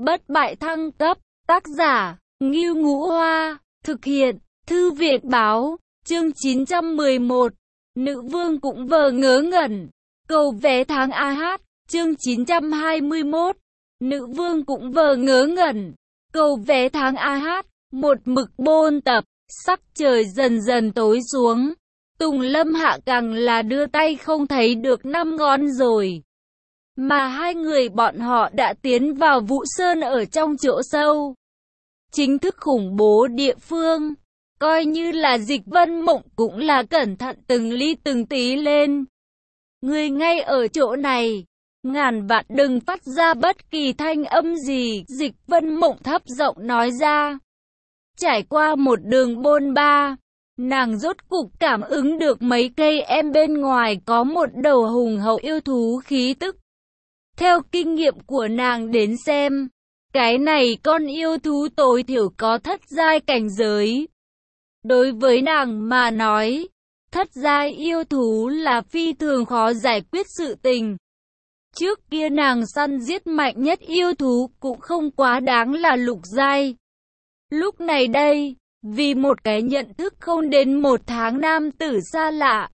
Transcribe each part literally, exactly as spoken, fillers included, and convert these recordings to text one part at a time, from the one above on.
bất bại thăng cấp, tác giả, Ngưu Ngũ Hoa, thực hiện, Thư viện báo, chương chín trăm mười một, nữ vương cũng vờ ngớ ngẩn, cầu vé tháng a hát, chương chín trăm hai mươi mốt, nữ vương cũng vờ ngớ ngẩn, cầu vé tháng a hát, một mực bôn tập, sắc trời dần dần tối xuống, Tùng Lâm Hạ càng là đưa tay không thấy được năm ngón rồi. Mà hai người bọn họ đã tiến vào Vũ Sơn ở trong chỗ sâu. Chính thức khủng bố địa phương. Coi như là Dịch Vân Mộng cũng là cẩn thận từng ly từng tí lên. Người ngay ở chỗ này. Ngàn vạn đừng phát ra bất kỳ thanh âm gì. Dịch Vân Mộng thấp giọng nói ra. Trải qua một đường bôn ba. Nàng rốt cục cảm ứng được mấy cây em bên ngoài có một đầu hùng hậu yêu thú khí tức. Theo kinh nghiệm của nàng đến xem, cái này con yêu thú tối thiểu có thất giai cảnh giới. Đối với nàng mà nói, thất giai yêu thú là phi thường khó giải quyết sự tình. Trước kia nàng săn giết mạnh nhất yêu thú cũng không quá đáng là lục giai. Lúc này đây, vì một cái nhận thức không đến một tháng nam tử xa lạ,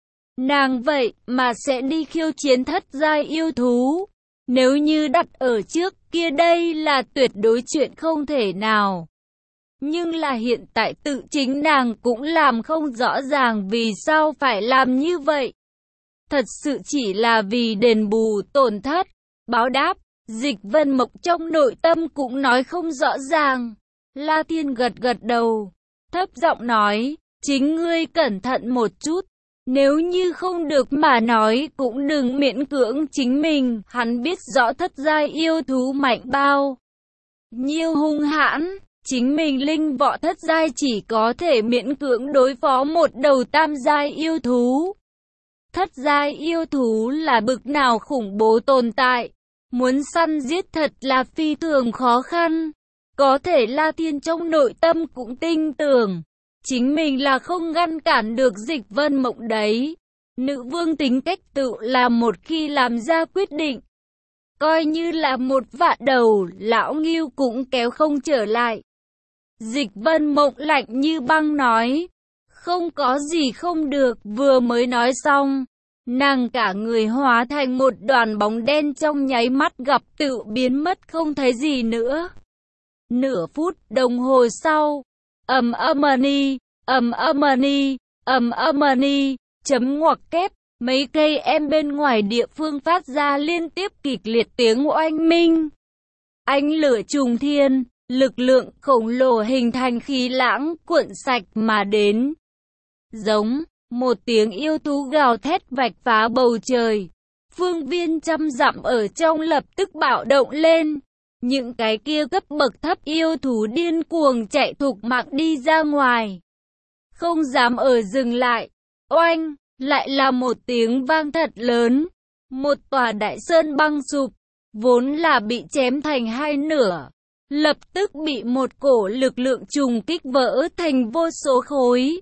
nàng vậy mà sẽ đi khiêu chiến thất giai yêu thú. Nếu như đặt ở trước kia đây là tuyệt đối chuyện không thể nào. Nhưng là hiện tại tự chính nàng cũng làm không rõ ràng vì sao phải làm như vậy. Thật sự chỉ là vì đền bù tổn thất, báo đáp. Dịch Vân Mộng trong nội tâm cũng nói không rõ ràng. La Thiên gật gật đầu, thấp giọng nói, chính ngươi cẩn thận một chút. Nếu như không được mà nói cũng đừng miễn cưỡng chính mình. Hắn biết rõ thất giai yêu thú mạnh bao nhiêu hung hãn. Chính mình linh võ thất giai chỉ có thể miễn cưỡng đối phó một đầu tam giai yêu thú. Thất giai yêu thú là bực nào khủng bố tồn tại. Muốn săn giết thật là phi thường khó khăn. Có thể La Thiên trong nội tâm cũng tin tưởng. Chính mình là không ngăn cản được Dịch Vân Mộng đấy. Nữ vương tính cách tự là một khi làm ra quyết định. Coi như là một vạn đầu, lão Ngưu cũng kéo không trở lại. Dịch Vân Mộng lạnh như băng nói. Không có gì không được, vừa mới nói xong. Nàng cả người hóa thành một đoàn bóng đen trong nháy mắt gặp tự biến mất không thấy gì nữa. Nửa phút đồng hồ sau. Ầm âm-ni, ầm âm-ni, ầm âm-ni, chấm ngoặc kép, mấy cây em bên ngoài địa phương phát ra liên tiếp kịch liệt tiếng oanh minh. Ánh lửa trùng thiên, lực lượng khổng lồ hình thành khí lãng cuộn sạch mà đến. Giống, một tiếng yêu thú gào thét vạch phá bầu trời. Phương viên trăm dặm ở trong lập tức bạo động lên. Những cái kia cấp bậc thấp yêu thú điên cuồng chạy thục mạng đi ra ngoài. Không dám ở dừng lại. Oanh, lại là một tiếng vang thật lớn. Một tòa đại sơn băng sụp, vốn là bị chém thành hai nửa. Lập tức bị một cổ lực lượng trùng kích vỡ thành vô số khối.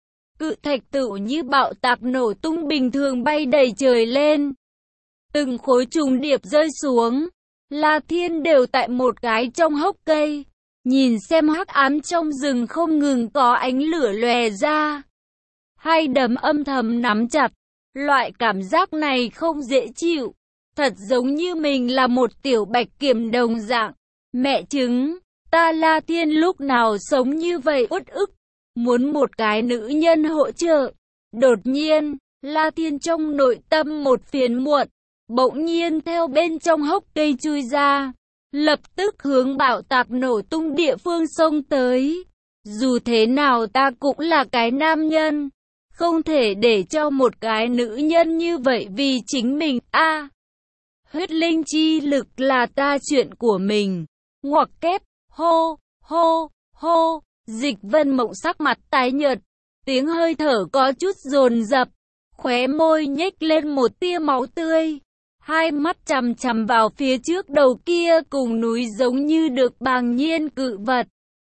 Cự thạch tự như bạo tạc nổ tung bình thường bay đầy trời lên. Từng khối trùng điệp rơi xuống. La Thiên đều tại một cái trong hốc cây, nhìn xem hắc ám trong rừng không ngừng có ánh lửa lòe ra. Hai đấm âm thầm nắm chặt, loại cảm giác này không dễ chịu, thật giống như mình là một tiểu bạch kiểm đồng dạng. Mẹ chứng, ta La Thiên lúc nào sống như vậy uất ức, muốn một cái nữ nhân hỗ trợ. Đột nhiên, La Thiên trong nội tâm một phiền muộn. Bỗng nhiên theo bên trong hốc cây chui ra, lập tức hướng bạo tạc nổ tung địa phương xông tới. Dù thế nào ta cũng là cái nam nhân, không thể để cho một cái nữ nhân như vậy vì chính mình. A, à, huyết linh chi lực là ta chuyện của mình. Ngoặc kép, hô, hô, hô, Dịch Vân Mộng sắc mặt tái nhợt, tiếng hơi thở có chút dồn dập, khóe môi nhếch lên một tia máu tươi. Hai mắt chằm chằm vào phía trước đầu kia cùng núi giống như được bàng nhiên cự vật.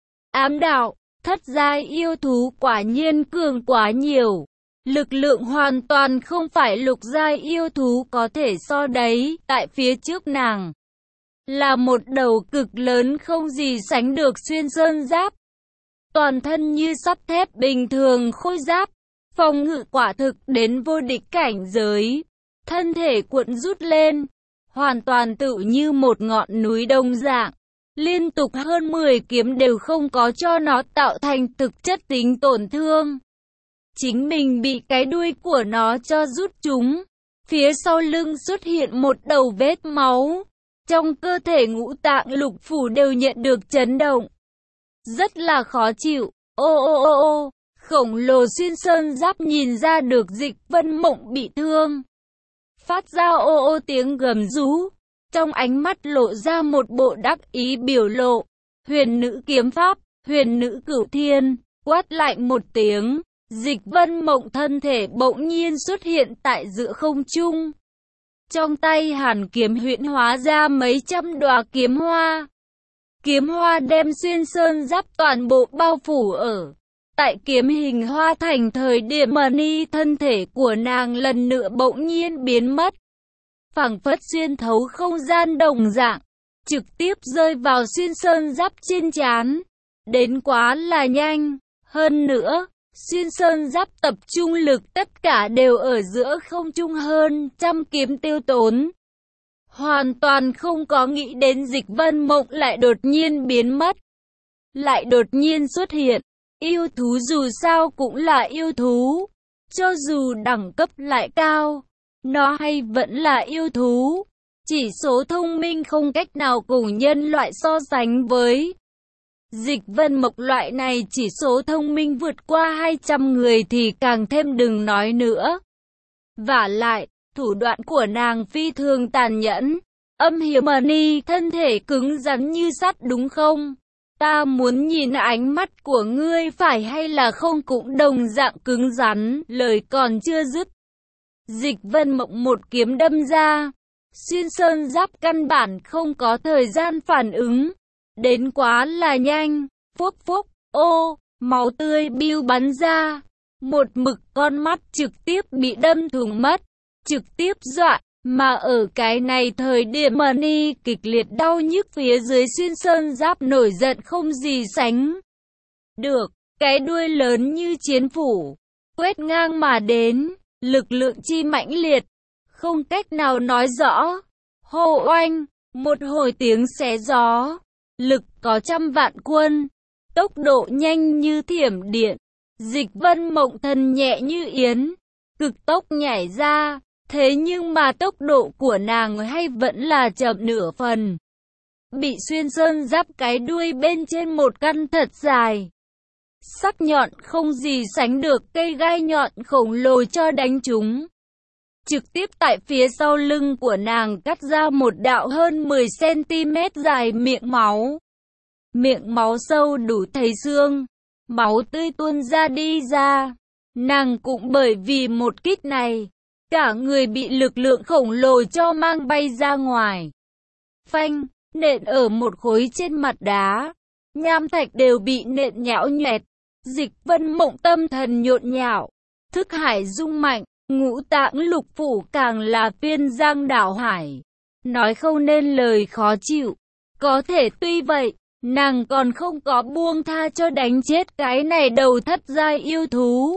Ám đạo, thất giai yêu thú quả nhiên cường quá nhiều. Lực lượng hoàn toàn không phải lục giai yêu thú có thể so đấy, tại phía trước nàng. là một đầu cực lớn không gì sánh được xuyên sơn giáp. Toàn thân như sắt thép bình thường khôi giáp, phòng ngự quả thực đến vô địch cảnh giới. Thân thể cuộn rút lên, hoàn toàn tự như một ngọn núi đồng dạng. Liên tục hơn mười kiếm đều không có cho nó tạo thành thực chất tính tổn thương. Chính mình bị cái đuôi của nó cho rút trúng. Phía sau lưng xuất hiện một đầu vết máu. Trong cơ thể ngũ tạng lục phủ đều nhận được chấn động. Rất là khó chịu. Ô ô ô ô, khổng lồ xuyên sơn giáp nhìn ra được Dịch Vân Mộng bị thương. Phát ra ô ô tiếng gầm rú. Trong ánh mắt lộ ra một bộ đắc ý biểu lộ. Huyền nữ kiếm pháp, huyền nữ cửu thiên, quát lạnh một tiếng. Dịch Vân Mộng thân thể bỗng nhiên xuất hiện tại giữa không trung. Trong tay hàn kiếm huyễn hóa ra mấy trăm đóa kiếm hoa. Kiếm hoa đem xuyên sơn giáp toàn bộ bao phủ ở. Tại kiếm hình hoa thành thời điểm Mani thân thể của nàng lần nữa bỗng nhiên biến mất. Phảng phất xuyên thấu không gian đồng dạng, trực tiếp rơi vào xuyên sơn giáp trên trán. Đến quá là nhanh, hơn nữa, xuyên sơn giáp tập trung lực tất cả đều ở giữa không trung hơn trăm kiếm tiêu tốn. Hoàn toàn không có nghĩ đến Dịch Vân Mộng lại đột nhiên biến mất. Lại đột nhiên xuất hiện. Yêu thú dù sao cũng là yêu thú. Cho dù đẳng cấp lại cao, nó hay vẫn là yêu thú. Chỉ số thông minh không cách nào cùng nhân loại so sánh với. Dịch Vân Mộng loại này chỉ số thông minh vượt qua hai trăm người thì càng thêm đừng nói nữa. Vả lại, thủ đoạn của nàng phi thường tàn nhẫn. Âm hiểm Mani, thân thể cứng rắn như sắt đúng không? Ta muốn nhìn ánh mắt của ngươi phải hay là không cũng đồng dạng cứng rắn. Lời còn chưa dứt, Dịch Vân Mộng một kiếm đâm ra. Xuyên sơn giáp căn bản không có thời gian phản ứng. Đến quá là nhanh. Phốc phốc, ô, máu tươi biêu bắn ra. Một mực con mắt trực tiếp bị đâm thủng mất. Trực tiếp dọa. Mà ở cái này thời điểm Mani kịch liệt đau nhức phía dưới xuyên sơn giáp nổi giận không gì sánh được. Cái đuôi lớn như chiến phủ, quét ngang mà đến. Lực lượng chi mãnh liệt, không cách nào nói rõ. Hô oanh, một hồi tiếng xé gió. Lực có trăm vạn quân, tốc độ nhanh như thiểm điện. Dịch Vân Mộng thân nhẹ như yến, cực tốc nhảy ra. Thế nhưng mà tốc độ của nàng hay vẫn là chậm nửa phần. Bị xuyên sơn giáp cái đuôi bên trên một căn thật dài, sắc nhọn không gì sánh được cây gai nhọn khổng lồ cho đánh trúng. Trực tiếp tại phía sau lưng của nàng cắt ra một đạo hơn mười xăng ti mét dài miệng máu. Miệng máu sâu đủ thấy xương, máu tươi tuôn ra đi ra. Nàng cũng bởi vì một kích này, cả người bị lực lượng khổng lồ cho mang bay ra ngoài. Phanh, nện ở một khối trên mặt đá. Nham thạch đều bị nện nhão nhoẹt. Dịch Vân Mộng tâm thần nhộn nhạo. Thức hải rung mạnh, ngũ tạng lục phủ càng là phiên giang đảo hải. Nói không nên lời khó chịu. Có thể tuy vậy, nàng còn không có buông tha cho đánh chết cái này đầu thất giai yêu thú.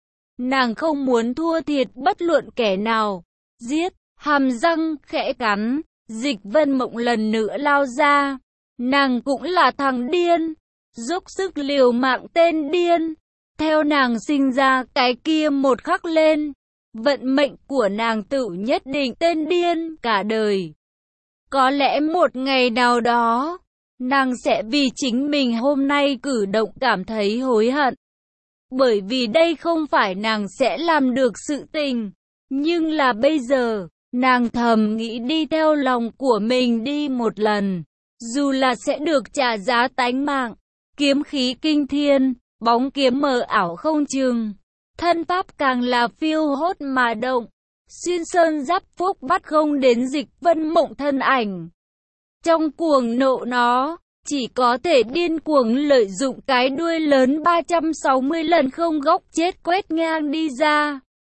Nàng không muốn thua thiệt bất luận kẻ nào. Giết, hàm răng khẽ cắn, Dịch Vân Mộng lần nữa lao ra. Nàng cũng là thằng điên, dốc sức liều mạng tên điên. Theo nàng sinh ra cái kia một khắc lên, vận mệnh của nàng tự nhất định tên điên cả đời. Có lẽ một ngày nào đó, nàng sẽ vì chính mình hôm nay cử động cảm thấy hối hận. Bởi vì đây không phải nàng sẽ làm được sự tình. Nhưng là bây giờ, nàng thầm nghĩ đi theo lòng của mình đi một lần. Dù là sẽ được trả giá tánh mạng. Kiếm khí kinh thiên, bóng kiếm mờ ảo không chừng. Thân pháp càng là phiêu hốt mà động. Xuyên sơn giáp phúc bắt không đến Dịch Vân Mộng thân ảnh. Trong cuồng nộ nó, chỉ có thể điên cuồng lợi dụng cái đuôi lớn ba trăm sáu mươi lần không góc chết quét ngang đi ra.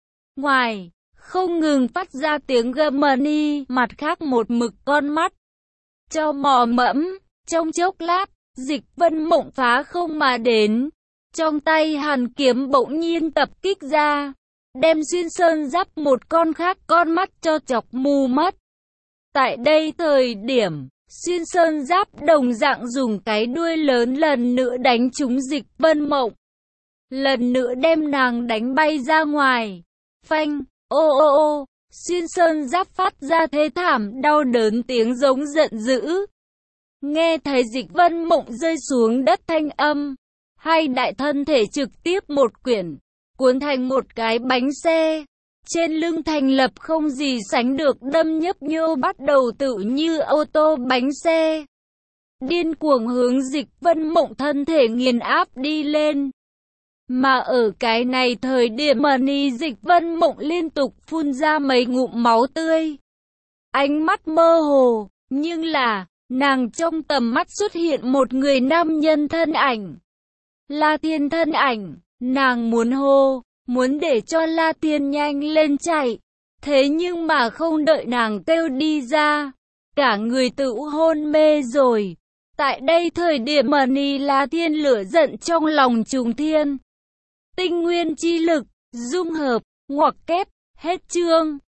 Ngoài, không ngừng phát ra tiếng gầm Mani, mặt khác một mực con mắt. cho mò mẫm. Trong chốc lát, Dịch Vân Mộng phá không mà đến. Trong tay hàn kiếm bỗng nhiên tập kích ra, đem Xuyên Sơn Giáp một con khác con mắt cho chọc mù mất. Tại đây thời điểm, Xuyên Sơn Giáp đồng dạng dùng cái đuôi lớn lần nữa đánh trúng Dịch Vân Mộng. Lần nữa đem nàng đánh bay ra ngoài. Phanh, ô ô ô, Xuyên Sơn Giáp phát ra thế thảm đau đớn tiếng giống giận dữ. Nghe thấy Dịch Vân Mộng rơi xuống đất thanh âm, hai đại thân thể trực tiếp một quyển, cuốn thành một cái bánh xe. Trên lưng thành lập không gì sánh được đâm nhấp nhô bắt đầu tự như ô tô bánh xe. Điên cuồng hướng Dịch Vân Mộng thân thể nghiền áp đi lên. Mà ở cái này thời điểm mà ni Dịch Vân Mộng liên tục phun ra mấy ngụm máu tươi. Ánh mắt mơ hồ, nhưng là, nàng trong tầm mắt xuất hiện một người nam nhân thân ảnh. La Thiên thân ảnh, nàng muốn hô, muốn để cho La Thiên nhanh lên chạy. Thế nhưng mà không đợi nàng kêu đi ra, cả người tự hôn mê rồi. Tại đây thời điểm mà ni La Thiên lửa giận trong lòng trùng thiên. Tinh nguyên chi lực, dung hợp, ngoặc kép, hết chương.